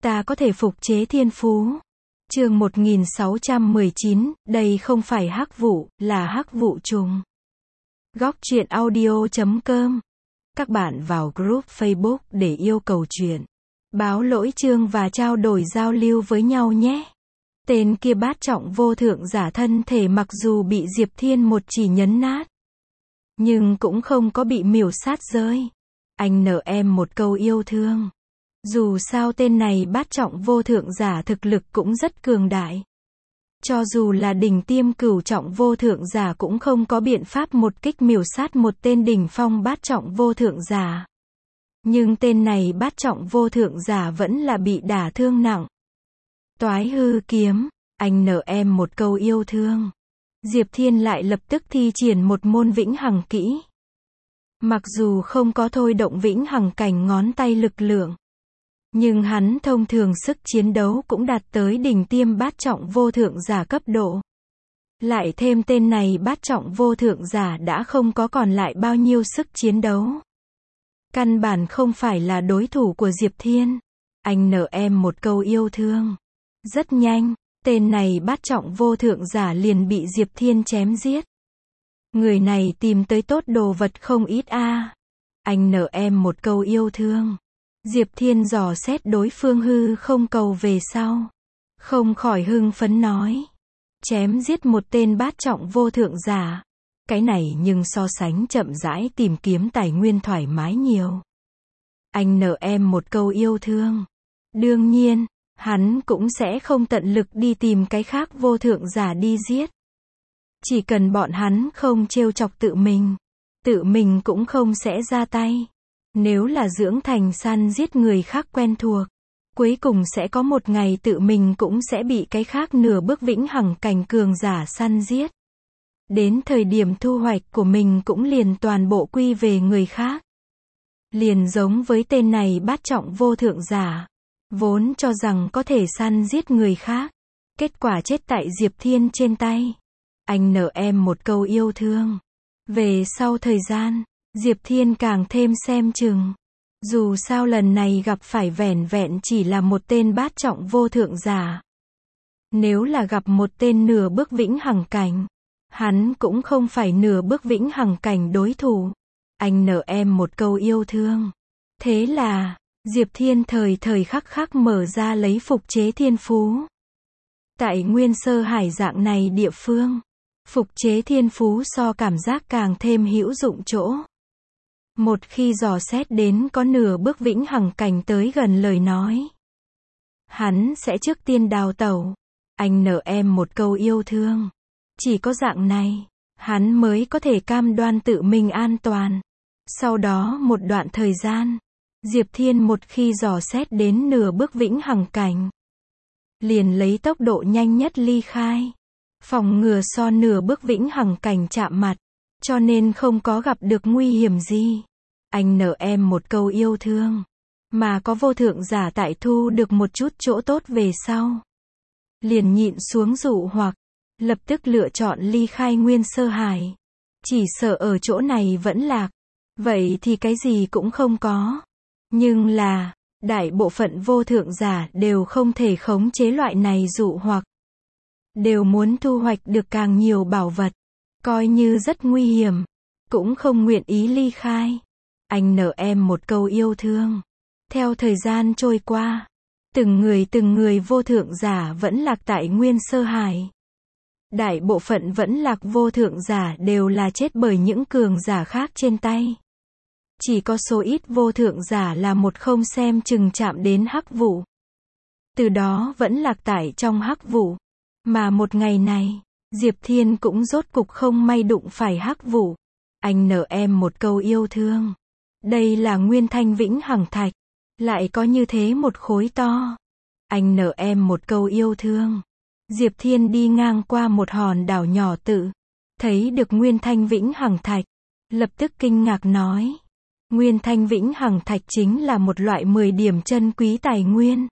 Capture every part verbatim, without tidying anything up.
Ta có thể phục chế thiên phú. Chương một nghìn sáu trăm mười chín, đây không phải hắc vụ, là hắc vụ trùng. Góc truyện audio chấm com. Các bạn vào group Facebook để yêu cầu truyện, báo lỗi chương và trao đổi giao lưu với nhau nhé. Tên kia bát trọng vô thượng giả thân thể mặc dù bị Diệp Thiên một chỉ nhấn nát, nhưng cũng không có bị miểu sát rơi. Anh nợ em một câu yêu thương. Dù sao tên này bát trọng vô thượng giả thực lực cũng rất cường đại. Cho dù là đỉnh tiêm cửu trọng vô thượng giả cũng không có biện pháp một kích miểu sát một tên đỉnh phong bát trọng vô thượng giả. Nhưng tên này bát trọng vô thượng giả vẫn là bị đả thương nặng. Toái hư kiếm, anh nợ em một câu yêu thương. Diệp Thiên lại lập tức thi triển một môn vĩnh hằng kỹ. Mặc dù không có thôi động vĩnh hằng cảnh ngón tay lực lượng, nhưng hắn thông thường sức chiến đấu cũng đạt tới đỉnh tiêm bát trọng vô thượng giả cấp độ. Lại thêm tên này bát trọng vô thượng giả đã không có còn lại bao nhiêu sức chiến đấu. Căn bản không phải là đối thủ của Diệp Thiên. Anh nợ em một câu yêu thương. Rất nhanh, tên này bát trọng vô thượng giả liền bị Diệp Thiên chém giết. Người này tìm tới tốt đồ vật không ít a. À. Anh nợ em một câu yêu thương. Diệp Thiên dò xét đối phương hư không cầu về sau, không khỏi hưng phấn nói. Chém giết một tên bát trọng vô thượng giả. Cái này nhưng so sánh chậm rãi tìm kiếm tài nguyên thoải mái nhiều. Anh nợ em một câu yêu thương. Đương nhiên, hắn cũng sẽ không tận lực đi tìm cái khác vô thượng giả đi giết. Chỉ cần bọn hắn không trêu chọc tự mình, tự mình cũng không sẽ ra tay. Nếu là dưỡng thành săn giết người khác quen thuộc, cuối cùng sẽ có một ngày tự mình cũng sẽ bị cái khác nửa bước vĩnh hằng cảnh cường giả săn giết. Đến thời điểm thu hoạch của mình cũng liền toàn bộ quy về người khác. Liền giống với tên này bát trọng vô thượng giả, vốn cho rằng có thể săn giết người khác, kết quả chết tại Diệp Thiên trên tay. Anh nợ em một câu yêu thương. Về sau thời gian, Diệp Thiên càng thêm xem chừng. Dù sao lần này gặp phải vẻn vẹn chỉ là một tên bát trọng vô thượng giả. Nếu là gặp một tên nửa bước vĩnh hằng cảnh, hắn cũng không phải nửa bước vĩnh hằng cảnh đối thủ. Anh nợ em một câu yêu thương. Thế là, Diệp Thiên thời thời khắc khắc mở ra lấy phục chế thiên phú. Tại Nguyên Sơ Hải dạng này địa phương, phục chế thiên phú so cảm giác càng thêm hữu dụng chỗ. Một khi dò xét đến có nửa bước vĩnh hằng cảnh tới gần lời nói, hắn sẽ trước tiên đào tẩu. Anh nợ em một câu yêu thương. Chỉ có dạng này, hắn mới có thể cam đoan tự mình an toàn. Sau đó một đoạn thời gian, Diệp Thiên một khi dò xét đến nửa bước vĩnh hằng cảnh, liền lấy tốc độ nhanh nhất ly khai. Phòng ngừa so nửa bước vĩnh hằng cảnh chạm mặt, cho nên không có gặp được nguy hiểm gì. Anh nợ em một câu yêu thương. Mà có vô thượng giả tại thu được một chút chỗ tốt về sau, liền nhịn xuống dụ hoặc, lập tức lựa chọn ly khai Nguyên Sơ Hải. Chỉ sợ ở chỗ này vẫn lạc, vậy thì cái gì cũng không có. Nhưng là, đại bộ phận vô thượng giả đều không thể khống chế loại này dụ hoặc. Đều muốn thu hoạch được càng nhiều bảo vật, coi như rất nguy hiểm, cũng không nguyện ý ly khai. Anh nợ em một câu yêu thương. Theo thời gian trôi qua, từng người từng người vô thượng giả vẫn lạc tại Nguyên Sơ Hải. Đại bộ phận vẫn lạc vô thượng giả đều là chết bởi những cường giả khác trên tay. Chỉ có số ít vô thượng giả là một không xem chừng chạm đến hắc vụ. Từ đó vẫn lạc tại trong hắc vụ. Mà một ngày này, Diệp Thiên cũng rốt cục không may đụng phải hắc vụ. Anh nợ em một câu yêu thương. Đây là nguyên thanh vĩnh hằng thạch. Lại có như thế một khối to. Anh nợ em một câu yêu thương. Diệp Thiên đi ngang qua một hòn đảo nhỏ tự, thấy được nguyên thanh vĩnh hằng thạch. Lập tức kinh ngạc nói. Nguyên thanh vĩnh hằng thạch chính là một loại mười điểm chân quý tài nguyên.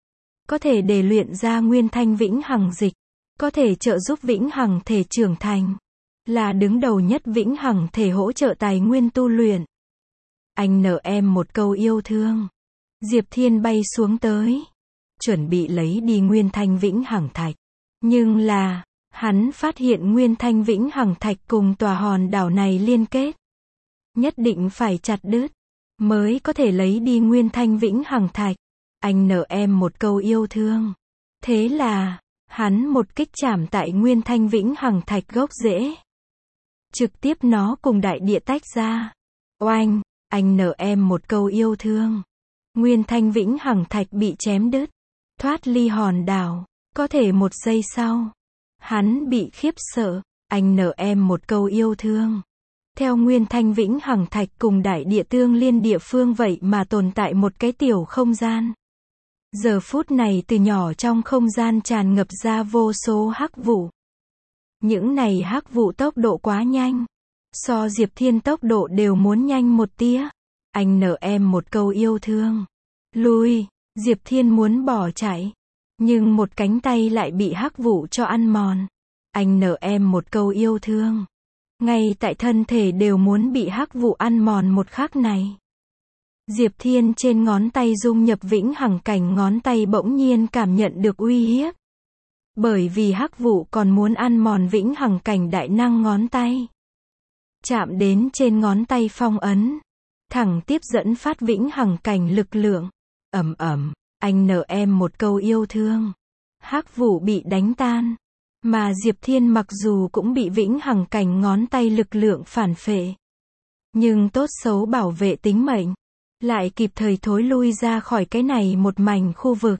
Có thể để luyện ra nguyên thanh vĩnh hằng dịch. Có thể trợ giúp vĩnh hằng thể trưởng thành. Là đứng đầu nhất vĩnh hằng thể hỗ trợ tài nguyên tu luyện. Anh nợ em một câu yêu thương. Diệp Thiên bay xuống tới. chuẩn bị lấy đi Nguyên Thanh Vĩnh Hằng Thạch. Nhưng là, hắn phát hiện Nguyên Thanh Vĩnh Hằng Thạch cùng tòa hòn đảo này liên kết. Nhất định phải chặt đứt, mới có thể lấy đi Nguyên Thanh Vĩnh Hằng Thạch. Anh nợ em một câu yêu thương. Thế là, hắn một kích chạm tại Nguyên Thanh Vĩnh Hằng Thạch gốc rễ. Trực tiếp nó cùng đại địa tách ra. Oanh, anh nợ em một câu yêu thương. Nguyên Thanh Vĩnh Hằng Thạch bị chém đứt, thoát ly hòn đảo. Có thể một giây sau, hắn bị khiếp sợ. Anh nợ em một câu yêu thương. Theo Nguyên Thanh Vĩnh Hằng Thạch cùng đại địa tương liên địa phương vậy mà tồn tại một cái tiểu không gian. Giờ phút này từ nhỏ trong không gian tràn ngập ra vô số hắc vụ. Những này hắc vụ tốc độ quá nhanh. So Diệp Thiên tốc độ đều muốn nhanh một tia. Anh nợ em một câu yêu thương. Lui, Diệp Thiên muốn bỏ chạy. Nhưng một cánh tay lại bị hắc vụ cho ăn mòn. Anh nợ em một câu yêu thương. Ngay tại thân thể đều muốn bị hắc vụ ăn mòn một khắc này. Diệp Thiên trên ngón tay dung nhập vĩnh hằng cảnh ngón tay bỗng nhiên cảm nhận được uy hiếp. Bởi vì hắc vụ còn muốn ăn mòn vĩnh hằng cảnh đại năng ngón tay. Chạm đến trên ngón tay phong ấn. Thẳng tiếp dẫn phát vĩnh hằng cảnh lực lượng. Ầm ầm, anh nợ em một câu yêu thương. Hắc vụ bị đánh tan. Mà Diệp Thiên mặc dù cũng bị vĩnh hằng cảnh ngón tay lực lượng phản phệ. Nhưng tốt xấu bảo vệ tính mệnh. Lại kịp thời thối lui ra khỏi cái này một mảnh khu vực.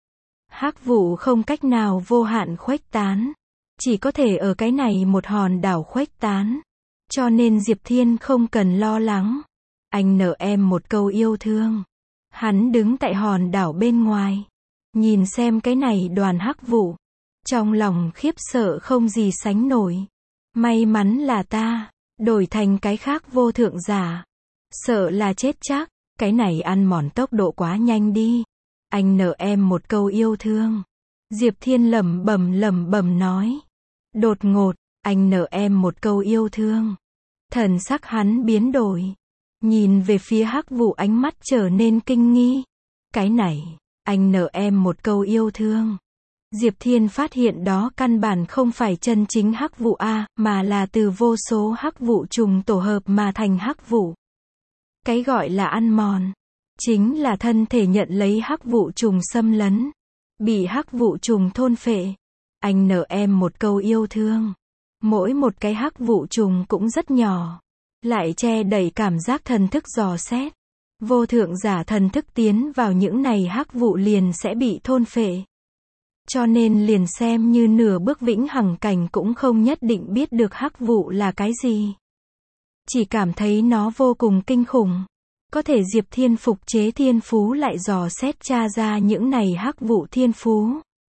Hắc vụ không cách nào vô hạn khuếch tán. Chỉ có thể ở cái này một hòn đảo khuếch tán. Cho nên Diệp Thiên không cần lo lắng. Anh nợ em một câu yêu thương. Hắn đứng tại hòn đảo bên ngoài. Nhìn xem cái này đoàn hắc vụ. Trong lòng khiếp sợ không gì sánh nổi. May mắn là ta, đổi thành cái khác vô thượng giả. Sợ là chết chắc, cái này ăn mòn tốc độ quá nhanh đi. Anh nợ em một câu yêu thương. Diệp Thiên lẩm bẩm lẩm bẩm nói. Đột ngột, anh nợ em một câu yêu thương. Thần sắc hắn biến đổi. Nhìn về phía hắc vụ ánh mắt trở nên kinh nghi. Cái này, anh nợ em một câu yêu thương. Diệp Thiên phát hiện đó căn bản không phải chân chính hắc vụ A, mà là từ vô số hắc vụ trùng tổ hợp mà thành hắc vụ. Cái gọi là ăn mòn, chính là thân thể nhận lấy hắc vụ trùng xâm lấn, bị hắc vụ trùng thôn phệ. Anh nợ em một câu yêu thương. Mỗi một cái hắc vụ trùng cũng rất nhỏ, lại che đậy cảm giác thần thức dò xét. Vô thượng giả thần thức tiến vào những này hắc vụ liền sẽ bị thôn phệ. Cho nên liền xem như nửa bước vĩnh hằng cảnh cũng không nhất định biết được hắc vụ là cái gì. Chỉ cảm thấy nó vô cùng kinh khủng. Có thể Diệp Thiên phục chế thiên phú lại dò xét tra ra những này hắc vụ thiên phú.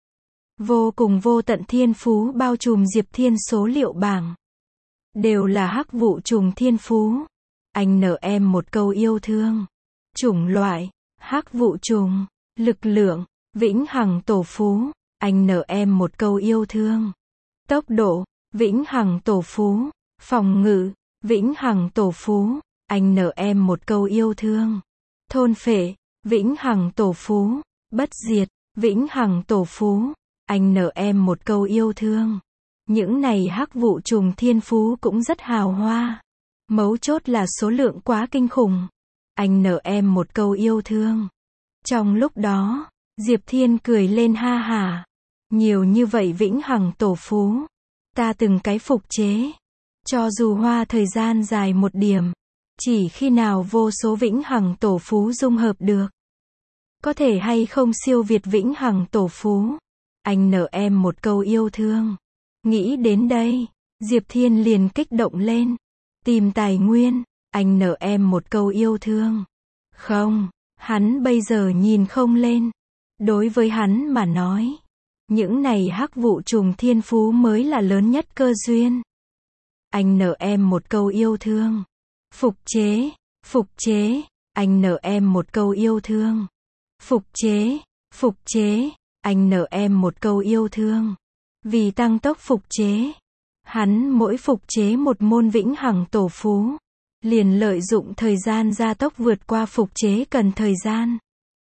Vô cùng vô tận thiên phú bao trùm Diệp Thiên số liệu bảng. Đều là hắc vụ trùng thiên phú. Anh nợ em một câu yêu thương. Chủng loại, hắc vụ trùng, lực lượng, vĩnh hằng tổ phú. Anh nợ em một câu yêu thương. Tốc độ, vĩnh hằng tổ phú. Phòng ngự, vĩnh hằng tổ phú. Anh nợ em một câu yêu thương. Thôn phệ, vĩnh hằng tổ phú. Bất diệt, vĩnh hằng tổ phú. Anh nợ em một câu yêu thương. Những này hắc vụ trùng thiên phú cũng rất hào hoa. Mấu chốt là số lượng quá kinh khủng. Anh nợ em một câu yêu thương. Trong lúc đó, Diệp Thiên cười lên ha hả. Nhiều như vậy vĩnh hằng tổ phú. Ta từng cái phục chế. Cho dù hoa thời gian dài một điểm. Chỉ khi nào vô số vĩnh hằng tổ phú dung hợp được. Có thể hay không siêu việt vĩnh hằng tổ phú. Anh nợ em một câu yêu thương. Nghĩ đến đây, Diệp Thiên liền kích động lên. Tìm tài nguyên. Anh nợ em một câu yêu thương. Không, hắn bây giờ nhìn không lên. Đối với hắn mà nói, những này hắc vụ trùng thiên phú mới là lớn nhất cơ duyên. Anh nợ em một câu yêu thương. Phục chế, phục chế. Anh nợ em một câu yêu thương. Phục chế, phục chế. Anh nợ em một câu yêu thương. Vì tăng tốc phục chế, hắn mỗi phục chế một môn vĩnh hằng tổ phú, liền lợi dụng thời gian gia tốc vượt qua phục chế cần thời gian.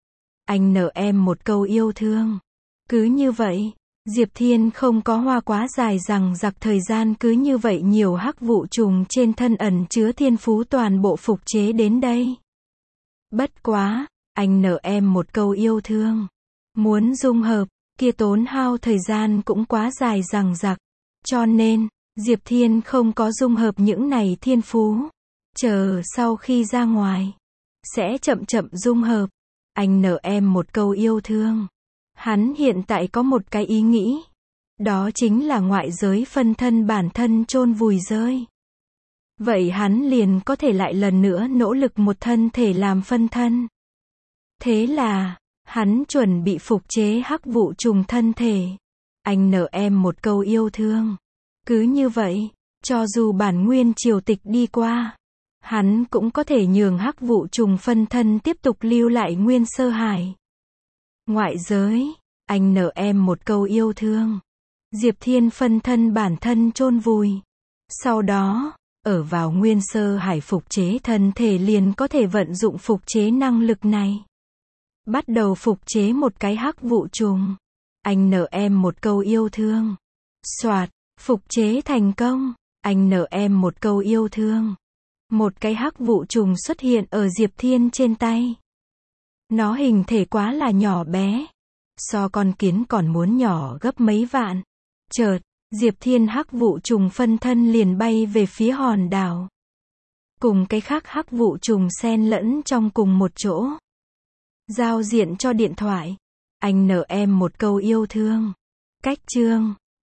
anh nợ em một câu yêu thương. Cứ như vậy, Diệp Thiên không có hoa quá dài rằng giặc thời gian cứ như vậy nhiều hắc vụ trùng trên thân ẩn chứa thiên phú toàn bộ phục chế đến đây. Bất quá, anh nợ em một câu yêu thương. Muốn dung hợp, kia tốn hao thời gian cũng quá dài rằng giặc. Cho nên, Diệp Thiên không có dung hợp những này thiên phú. Chờ sau khi ra ngoài, sẽ chậm chậm dung hợp. Anh nợ em một câu yêu thương. Hắn hiện tại có một cái ý nghĩ. Đó chính là ngoại giới phân thân bản thân chôn vùi rơi. Vậy hắn liền có thể lại lần nữa nỗ lực một thân thể làm phân thân. Thế là, hắn chuẩn bị phục chế hắc vụ trùng thân thể. Anh nợ em một câu yêu thương. Cứ như vậy, cho dù bản nguyên triều tịch đi qua, hắn cũng có thể nhường hắc vụ trùng phân thân tiếp tục lưu lại nguyên sơ hải. Ngoại giới, anh nợ em một câu yêu thương. Diệp Thiên phân thân bản thân chôn vùi. Sau đó, ở vào nguyên sơ hải phục chế thân thể liền có thể vận dụng phục chế năng lực này. Bắt đầu phục chế một cái hắc vụ trùng. Anh nợ em một câu yêu thương. Soạt, phục chế thành công. Anh nợ em một câu yêu thương. Một cái hắc vụ trùng xuất hiện ở Diệp Thiên trên tay. Nó hình thể quá là nhỏ bé. So con kiến còn muốn nhỏ gấp mấy vạn. Chợt, Diệp Thiên hắc vụ trùng phân thân liền bay về phía hòn đảo. Cùng cái khác hắc vụ trùng xen lẫn trong cùng một chỗ. Giao diện cho điện thoại. Anh nợ em một câu yêu thương. Cách chương